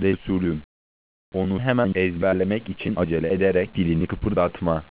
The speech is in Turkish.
Resulüm. Onu hemen ezberlemek için acele ederek dilini kıpırdatma.